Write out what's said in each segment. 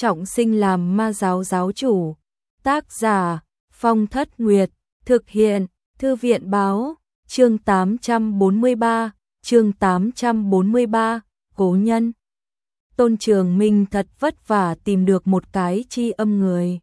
trọng sinh làm ma giáo giáo chủ. Tác giả Phong Thất Nguyệt, thực hiện Thư viện Báo, chương 843, Cố nhân. Tôn Trường Minh thật vất vả tìm được một cái tri âm người.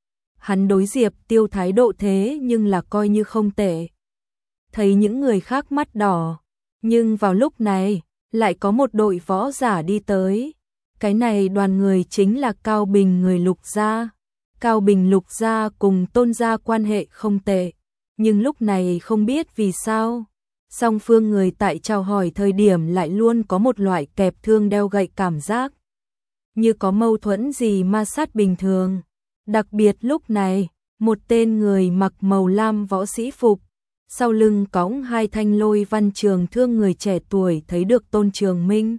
Hắn đối Diệp Tiêu thái độ thế nhưng là coi như không tệ. Thấy những người khác mắt đỏ, nhưng vào lúc này, lại có một đội võ giả đi tới. Cái này đoàn người chính là Cao Bình người Lục gia. Cao Bình Lục gia cùng Tôn gia quan hệ không tệ, nhưng lúc này không biết vì sao, song phương người tại chào hỏi thời điểm lại luôn có một loại kẹp thương đeo gậy cảm giác, như có mâu thuẫn gì ma sát bình thường. Đặc biệt lúc này, một tên người mặc màu lam võ sĩ phục, sau lưng cõng hai thanh lôi văn trường thương người trẻ tuổi thấy được Tôn Trường Minh.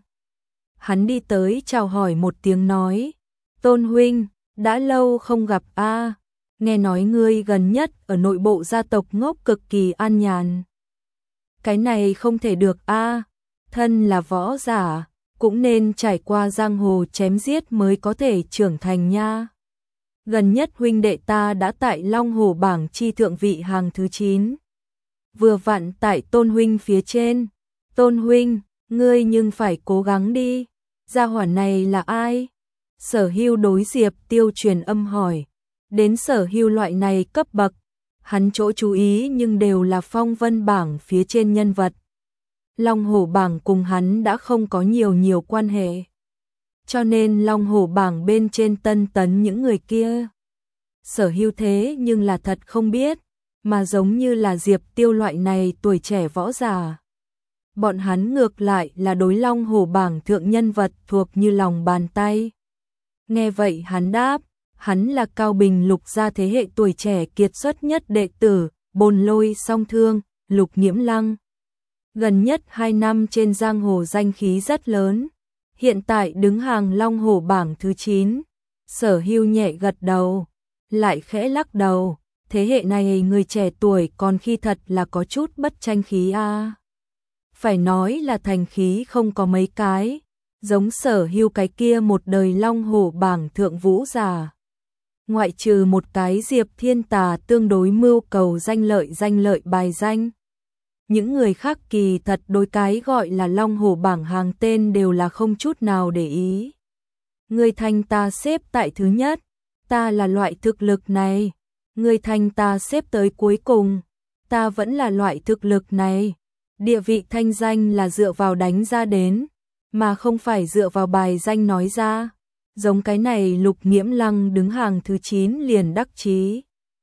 Hắn đi tới chào hỏi một tiếng nói, Tôn huynh, đã lâu không gặp a, nghe nói ngươi gần nhất ở nội bộ gia tộc ngốc cực kỳ an nhàn. Cái này không thể được a, thân là võ giả, cũng nên trải qua giang hồ chém giết mới có thể trưởng thành nha. Gần nhất huynh đệ ta đã tại Long Hồ bảng chi thượng vị hàng thứ 9. Vừa vặn tại Tôn huynh phía trên. Tôn huynh, ngươi nhưng phải cố gắng đi. Gia hỏa này là ai? Sở Hưu đối Diệp Tiêu truyền âm hỏi. Đến Sở Hưu loại này cấp bậc, hắn chỗ chú ý nhưng đều là phong vân bảng phía trên nhân vật. Long Hổ bảng cùng hắn đã không có nhiều quan hệ. Cho nên Long Hổ bảng bên trên tân tấn những người kia. Sở Hưu thế nhưng là thật không biết, mà giống như là Diệp Tiêu loại này tuổi trẻ võ giả. Bọn hắn ngược lại là đối Long Hổ bảng thượng nhân vật thuộc như lòng bàn tay. Nghe vậy hắn đáp, hắn là Cao Bình Lục gia thế hệ tuổi trẻ kiệt xuất nhất đệ tử, Bồn Lôi Song Thương, Lục Nghiễm Lăng. Gần nhất 2 năm trên giang hồ danh khí rất lớn, hiện tại đứng hàng Long Hổ bảng thứ 9. Sở Hưu nhẹ gật đầu, lại khẽ lắc đầu, thế hệ này người trẻ tuổi còn khi thật là có chút bất tranh khí a. Phải nói là thành khí không có mấy cái, giống Sở Hưu cái kia một đời Long Hổ bảng thượng vũ giả. Ngoại trừ một cái Diệp Thiên Tà tương đối mưu cầu danh lợi bài danh. Những người khác kỳ thật đối cái gọi là Long Hổ bảng hàng tên đều là không chút nào để ý. Người thành ta xếp tại thứ nhất, ta là loại thực lực này. Người thành ta xếp tới cuối cùng, ta vẫn là loại thực lực này. Địa vị thanh danh là dựa vào đánh ra đến, mà không phải dựa vào bài danh nói ra. Giống cái này Lục Nghiễm Lăng đứng hàng thứ 9 liền đắc chí.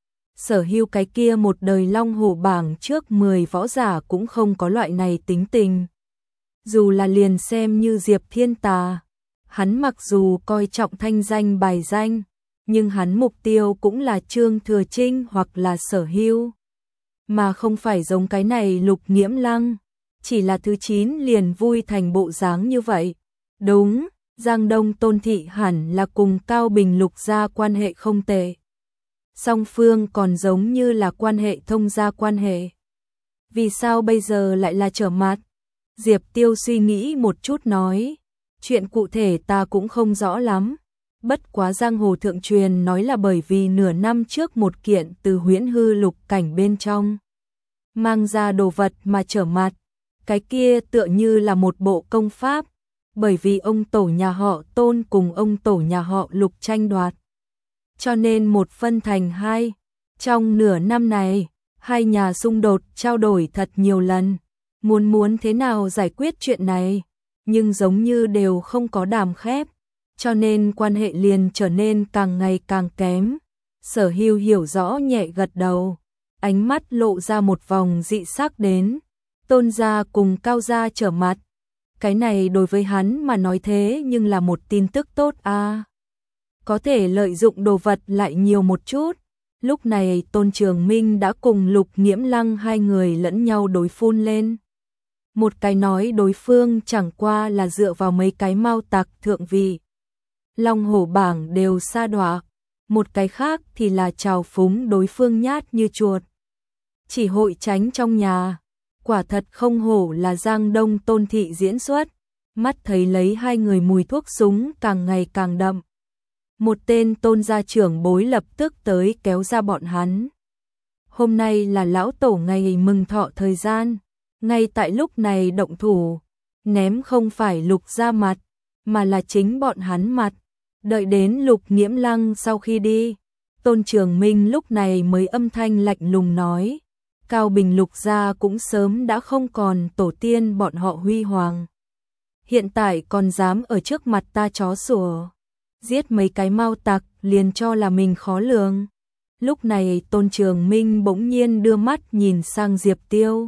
Sở Hưu cái kia một đời Long Hổ bảng trước 10 võ giả cũng không có loại này tính tình. Dù là liền xem như Diệp Thiên Tà, hắn mặc dù coi trọng thanh danh bài danh, nhưng hắn mục tiêu cũng là Trương Thừa Trinh hoặc là Sở Hưu, mà không phải giống cái này Lục Nghiễm Lăng, chỉ là thứ 9 liền vui thành bộ dáng như vậy. Đúng, Giang Đông Tôn thị hẳn là cùng Cao Bình Lục gia quan hệ không tệ. Song phương còn giống như là quan hệ thông gia quan hệ. Vì sao bây giờ lại là trở mặt? Diệp Tiêu suy nghĩ một chút nói, chuyện cụ thể ta cũng không rõ lắm. Bất quá giang hồ thượng truyền nói là bởi vì nửa năm trước một kiện từ huyễn hư lục cảnh bên trong mang ra đồ vật mà trở mặt. Cái kia tựa như là một bộ công pháp, bởi vì ông tổ nhà họ Tôn cùng ông tổ nhà họ Lục tranh đoạt, cho nên một phân thành hai. Trong nửa năm này, hai nhà xung đột trao đổi thật nhiều lần, muốn thế nào giải quyết chuyện này, nhưng giống như đều không có đàm khép, cho nên quan hệ liền trở nên càng ngày càng kém. Sở Hưu hiểu rõ nhẹ gật đầu, ánh mắt lộ ra một vòng dị sắc đến. Tôn gia cùng Cao gia trở mặt, cái này đối với hắn mà nói thế nhưng là một tin tức tốt a. Có thể lợi dụng đồ vật lại nhiều một chút. Lúc này Tôn Trường Minh đã cùng Lục Nghiễm Lăng hai người lẫn nhau đối phun lên. Một cái nói đối phương chẳng qua là dựa vào mấy cái mao tặc thượng vị, Long Hổ bảng đều sa đọa, một cái khác thì là trào phúng đối phương nhát như chuột, chỉ hội tránh trong nhà. Quả thật không hổ là Giang Đông Tôn thị diễn xuất, mắt thấy lấy hai người mùi thuốc súng càng ngày càng đậm. Một tên Tôn gia trưởng bối lập tức tới kéo ra bọn hắn. Hôm nay là lão tổ ngày mừng thọ thời gian, ngay tại lúc này động thủ, ném không phải Lục gia mặt, mà là chính bọn hắn mặt. Đợi đến Lục Nghiễm Lăng sau khi đi, Tôn Trường Minh lúc này mới âm thanh lạnh lùng nói, Cao Bình Lục gia cũng sớm đã không còn tổ tiên bọn họ huy hoàng. Hiện tại còn dám ở trước mặt ta chó sủa, giết mấy cái mau tặc liền cho là mình khó lường. Lúc này Tôn Trường Minh bỗng nhiên đưa mắt nhìn sang Diệp Tiêu.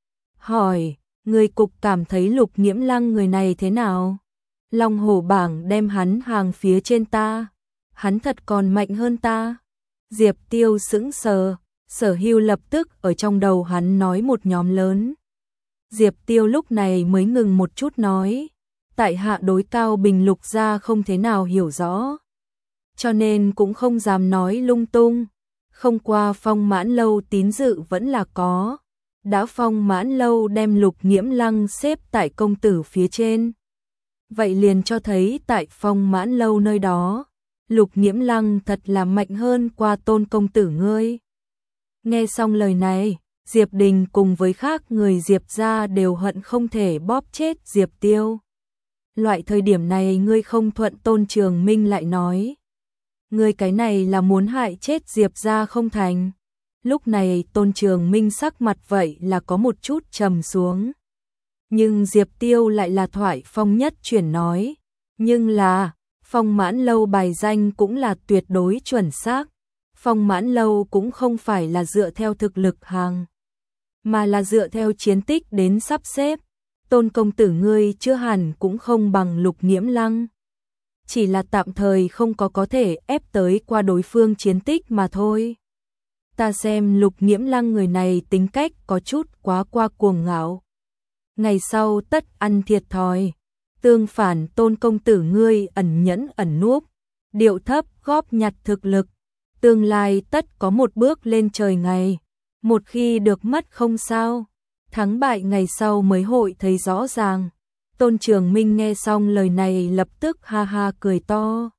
Hỏi, người cục cảm thấy Lục Nghiễm Lăng người này thế nào? Long hổ bảng đem hắn hàng phía trên ta, hắn thật còn mạnh hơn ta. Diệp Tiêu sững sờ, Sở Hưu lập tức ở trong đầu hắn nói một nhóm lớn. Diệp Tiêu lúc này mới ngừng một chút nói, tại hạ đối Cao Bình Lục gia không thế nào hiểu rõ, cho nên cũng không dám nói lung tung. Không qua Phong Mãn Lâu tín dự vẫn là có, đã Phong Mãn Lâu đem Lục Nghiễm Lăng xếp tại công tử phía trên, vậy liền cho thấy tại Phong Mãn Lâu nơi đó, Lục Nghiễm Lăng thật là mạnh hơn qua Tôn công tử ngươi. Nghe xong lời này, Diệp Đình cùng với khác người Diệp gia đều hận không thể bóp chết Diệp Tiêu. Loại thời điểm này ngươi không thuận, Tôn Trường Minh lại nói, ngươi cái này là muốn hại chết Diệp gia không thành. Lúc này Tôn Trường Minh sắc mặt vậy là có một chút trầm xuống. Nhưng Diệp Tiêu lại là thoại phong nhất chuyển nói, nhưng là Phong Mãn Lâu bài danh cũng là tuyệt đối chuẩn xác. Phong Mãn Lâu cũng không phải là dựa theo thực lực hàng, mà là dựa theo chiến tích đến sắp xếp. Tôn công tử ngươi chưa hẳn cũng không bằng Lục Nghiễm Lăng, chỉ là tạm thời không có thể ép tới qua đối phương chiến tích mà thôi. Ta xem Lục Nghiễm Lăng người này tính cách có chút quá qua cuồng ngạo, ngày sau tất ăn thiệt thòi. Tương phản Tôn công tử ngươi ẩn nhẫn ẩn núp, điệu thấp góp nhặt thực lực, tương lai tất có một bước lên trời ngày. Một khi được mất không sao, thắng bại ngày sau mới hội thấy rõ ràng. Tôn Trường Minh nghe xong lời này lập tức ha ha cười to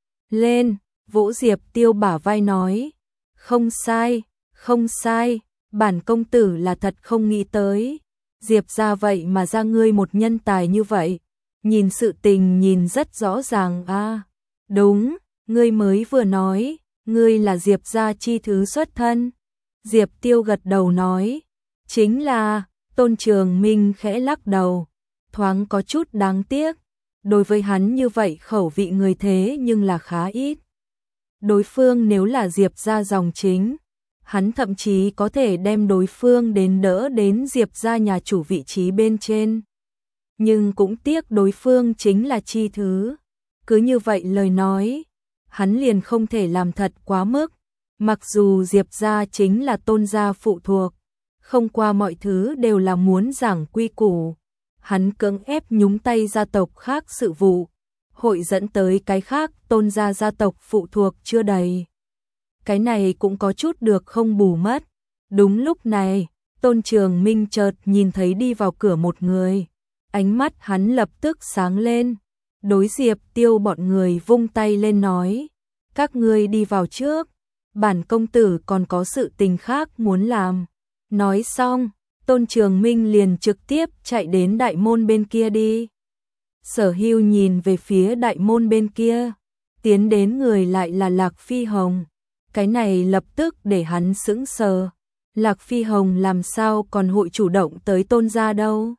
lên, vỗ Diệp Tiêu bả vai nói, không sai, không sai, bản công tử là thật không nghĩ tới, Diệp ra vậy mà ra ngươi một nhân tài như vậy, nhìn sự tình nhìn rất rõ ràng a. Đúng, ngươi mới vừa nói, ngươi là Diệp gia chi thứ xuất thân. Diệp Tiêu gật đầu nói, chính là. Tôn Trường Minh khẽ lắc đầu, thoáng có chút đáng tiếc, đối với hắn như vậy khẩu vị người thế nhưng là khá ít. Đối phương nếu là Diệp gia dòng chính, hắn thậm chí có thể đem đối phương đến đỡ đến Diệp gia nhà chủ vị trí bên trên. Nhưng cũng tiếc đối phương chính là chi thứ. Cứ như vậy lời nói, hắn liền không thể làm thật quá mức. Mặc dù Diệp gia chính là Tôn gia phụ thuộc, không qua mọi thứ đều là muốn giảng quy củ. Hắn cưỡng ép nhúng tay gia tộc khác sự vụ, hội dẫn tới cái khác Tôn gia tộc phụ thuộc chưa đầy. Cái này cũng có chút được không bù mất. Đúng lúc này, Tôn Trường Minh chợt nhìn thấy đi vào cửa một người. Ánh mắt hắn lập tức sáng lên. Đối Diệp Tiêu bọn người vung tay lên nói, các ngươi đi vào trước, bản công tử còn có sự tình khác muốn làm. Nói xong, Tôn Trường Minh liền trực tiếp chạy đến đại môn bên kia đi. Sở Hưu nhìn về phía đại môn bên kia, tiến đến người lại là Lạc Phi Hồng. Cái này lập tức để hắn sững sờ. Lạc Phi Hồng làm sao còn hội chủ động tới Tôn gia đâu.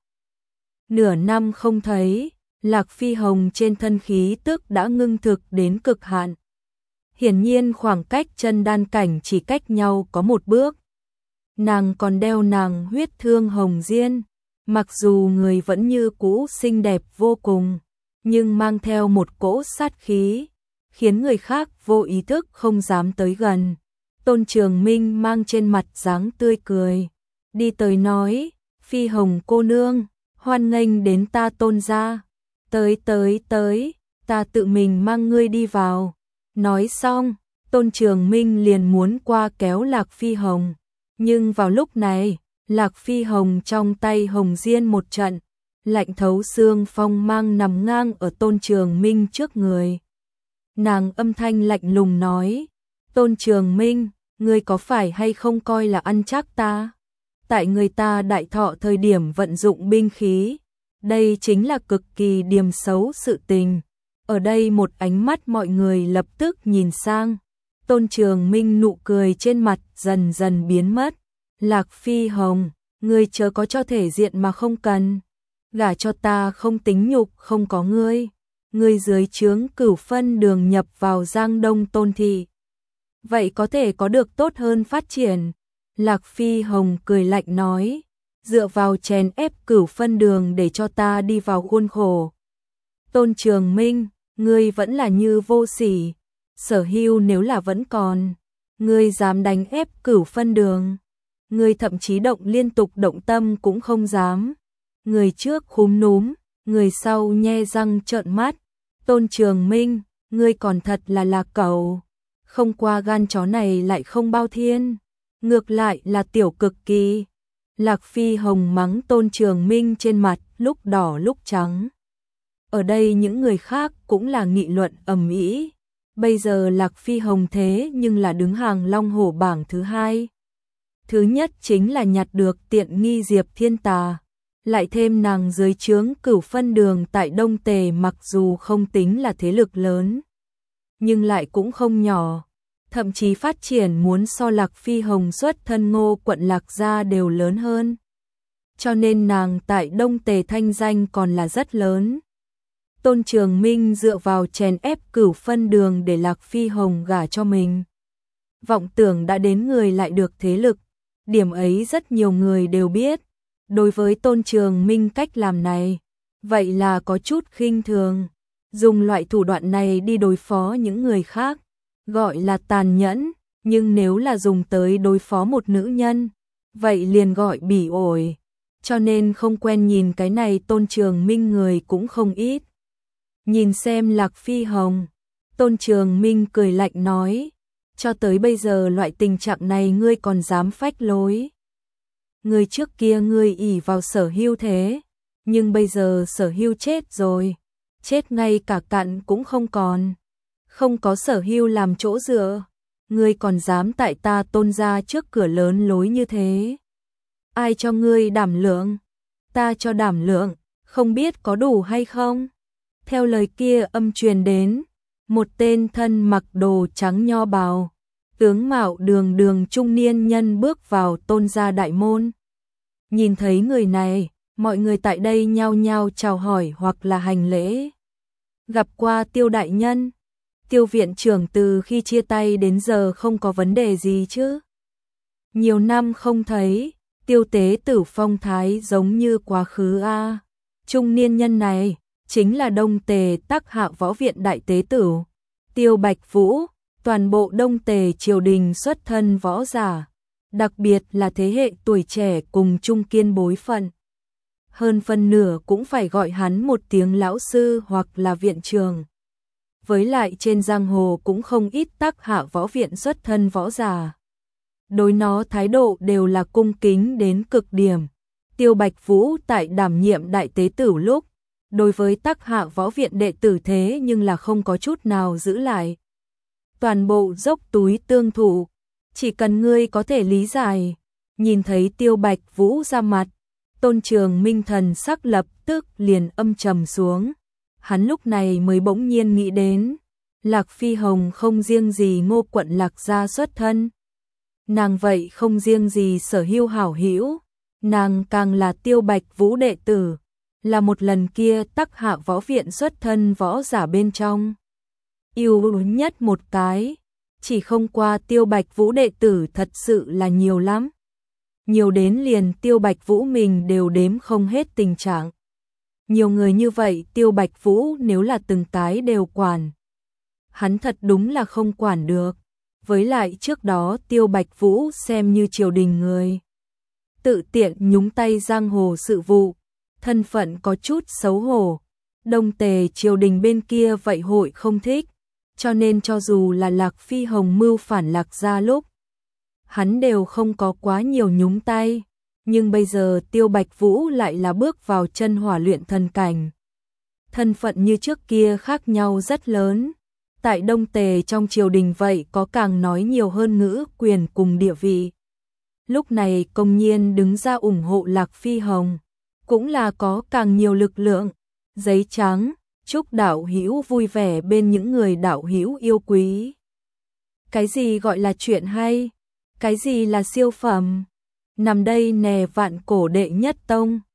Nửa năm không thấy, Lạc Phi Hồng trên thân khí tức đã ngưng thực đến cực hạn. Hiển nhiên khoảng cách chân đan cảnh chỉ cách nhau có một bước. Nàng còn đeo nàng huyết thương hồng diên, mặc dù người vẫn như cũ xinh đẹp vô cùng, nhưng mang theo một cỗ sát khí, khiến người khác vô ý thức không dám tới gần. Tôn Trường Minh mang trên mặt dáng tươi cười, đi tới nói, Phi Hồng cô nương, hoan nghênh đến ta Tôn gia, tới, ta tự mình mang ngươi đi vào. Nói xong, Tôn Trường Minh liền muốn qua kéo Lạc Phi Hồng, nhưng vào lúc này, Lạc Phi Hồng trong tay hồng diên một trận, lạnh thấu xương phong mang nằm ngang ở Tôn Trường Minh trước người. Nàng âm thanh lạnh lùng nói, Tôn Trường Minh, ngươi có phải hay không coi là ăn chắc ta? Tại người ta đại thọ thời điểm vận dụng binh khí, đây chính là cực kỳ điềm xấu sự tình. Ở đây một ánh mắt mọi người lập tức nhìn sang. Tôn Trường Minh nụ cười trên mặt dần dần biến mất. Lạc Phi Hồng, ngươi chớ có cho thể diện mà không cần. Gả cho ta không tính nhục, không có ngươi. Ngươi dưới trướng Cửu Phân Đường nhập vào Giang Đông Tôn thị. Vậy có thể có được tốt hơn phát triển. Lạc Phi Hồng cười lạnh nói, dựa vào chèn ép Cửu Phân Đường để cho ta đi vào khuôn khổ. Tôn Trường Minh, ngươi vẫn là như vô sỉ. Sở Hưu nếu là vẫn còn, ngươi dám đánh ép Cửu Phân Đường. Ngươi thậm chí liên tục động tâm cũng không dám. Người trước khúm núm, người sau nhe răng trợn mắt. Tôn Trường Minh, ngươi còn thật là cẩu. Không qua gan chó này lại không bao thiên. Ngược lại là tiểu cực kỳ. Lạc Phi Hồng mắng Tôn Trường Minh trên mặt lúc đỏ lúc trắng. Ở đây những người khác cũng là nghị luận ầm ĩ. Bây giờ Lạc Phi Hồng thế nhưng là đứng hàng long hổ bảng thứ 2. Thứ nhất chính là nhặt được tiện nghi Diệp Thiên Tà. Lại thêm nàng dưới trướng Cửu Phân Đường tại Đông Tề, mặc dù không tính là thế lực lớn, nhưng lại cũng không nhỏ. Thậm chí phát triển muốn so Lạc Phi Hồng xuất thân Ngô quận Lạc Gia đều lớn hơn. Cho nên nàng tại Đông Tề thanh danh còn là rất lớn. Tôn Trường Minh dựa vào chèn ép Cửu Phân Đường để Lạc Phi Hồng gả cho mình. Vọng tưởng đã đến người lại được thế lực. Điểm ấy rất nhiều người đều biết. Đối với Tôn Trường Minh cách làm này, vậy là có chút khinh thường. Dùng loại thủ đoạn này đi đối phó những người khác, gọi là tàn nhẫn. Nhưng nếu là dùng tới đối phó một nữ nhân, vậy liền gọi bỉ ổi. Cho nên không quen nhìn cái này Tôn Trường Minh người cũng không ít. Nhìn xem Lạc Phi Hồng, Tôn Trường Minh cười lạnh nói, cho tới bây giờ loại tình trạng này ngươi còn dám phách lối. Ngươi trước kia ngươi ỷ vào Sở Hưu thế, nhưng bây giờ Sở Hưu chết rồi, chết ngay cả cặn cũng không còn. Không có Sở Hưu làm chỗ dựa, ngươi còn dám tại ta Tôn gia trước cửa lớn lối như thế. Ai cho ngươi đảm lượng? Ta cho đảm lượng, không biết có đủ hay không? Theo lời kia âm truyền đến, một tên thân mặc đồ trắng nho bào, tướng mạo đường đường trung niên nhân bước vào Tôn gia đại môn. Nhìn thấy người này, mọi người tại đây nhao nhao chào hỏi hoặc là hành lễ. Gặp qua Tiêu đại nhân, Tiêu viện trưởng từ khi chia tay đến giờ không có vấn đề gì chứ? Nhiều năm không thấy, Tiêu tế tử phong thái giống như quá khứ a. Trung niên nhân này chính là Đông Tề Tắc Hạ Võ Viện đại tế tử Tiêu Bạch Vũ. Toàn bộ Đông Tề triều đình xuất thân võ giả, đặc biệt là thế hệ tuổi trẻ cùng trung kiên bối phận. Hơn phân nửa cũng phải gọi hắn một tiếng lão sư hoặc là viện trưởng. Với lại trên giang hồ cũng không ít Tắc Hạ Võ Viện xuất thân võ giả. Đối nó thái độ đều là cung kính đến cực điểm. Tiêu Bạch Vũ tại đảm nhiệm đại tế tử lúc, đối với Tắc Hạ Võ Viện đệ tử thế nhưng là không có chút nào giữ lại. Toàn bộ dốc túi tương thụ, chỉ cần ngươi có thể lý giải. Nhìn thấy Tiêu Bạch Vũ ra mặt, Tôn Trường Minh thần sắc lập tức liền âm trầm xuống. Hắn lúc này mới bỗng nhiên nghĩ đến, Lạc Phi Hồng không riêng gì Ngô quận Lạc gia xuất thân, nàng vậy không riêng gì Sở Hưu hảo hữu, nàng càng là Tiêu Bạch Vũ đệ tử, là một lần kia Tắc Hạ Võ Viện xuất thân võ giả bên trong yêu nhất một cái. Chỉ không qua Tiêu Bạch Vũ đệ tử thật sự là nhiều lắm. Nhiều đến liền Tiêu Bạch Vũ mình đều đếm không hết tình trạng. Nhiều người như vậy Tiêu Bạch Vũ nếu là từng cái đều quản, hắn thật đúng là không quản được. Với lại trước đó Tiêu Bạch Vũ xem như triều đình người, tự tiện nhúng tay giang hồ sự vụ, thân phận có chút xấu hổ. Đông Tề triều đình bên kia vậy hội không thích. Cho nên cho dù là Lạc Phi Hồng mưu phản Lạc gia lúc, hắn đều không có quá nhiều nhúng tay. Nhưng bây giờ Tiêu Bạch Vũ lại là bước vào chân hỏa luyện thần cảnh. Thân phận như trước kia khác nhau rất lớn. tại Đông Tề trong triều đình vậy có càng nói nhiều hơn ngữ quyền cùng địa vị. Lúc này công nhiên đứng ra ủng hộ Lạc Phi Hồng, cũng là có càng nhiều lực lượng. Giấy trắng, chúc đạo hữu vui vẻ bên những người đạo hữu yêu quý. Cái gì gọi là chuyện hay? Cái gì là siêu phẩm? Nằm đây nè vạn cổ đệ nhất tông.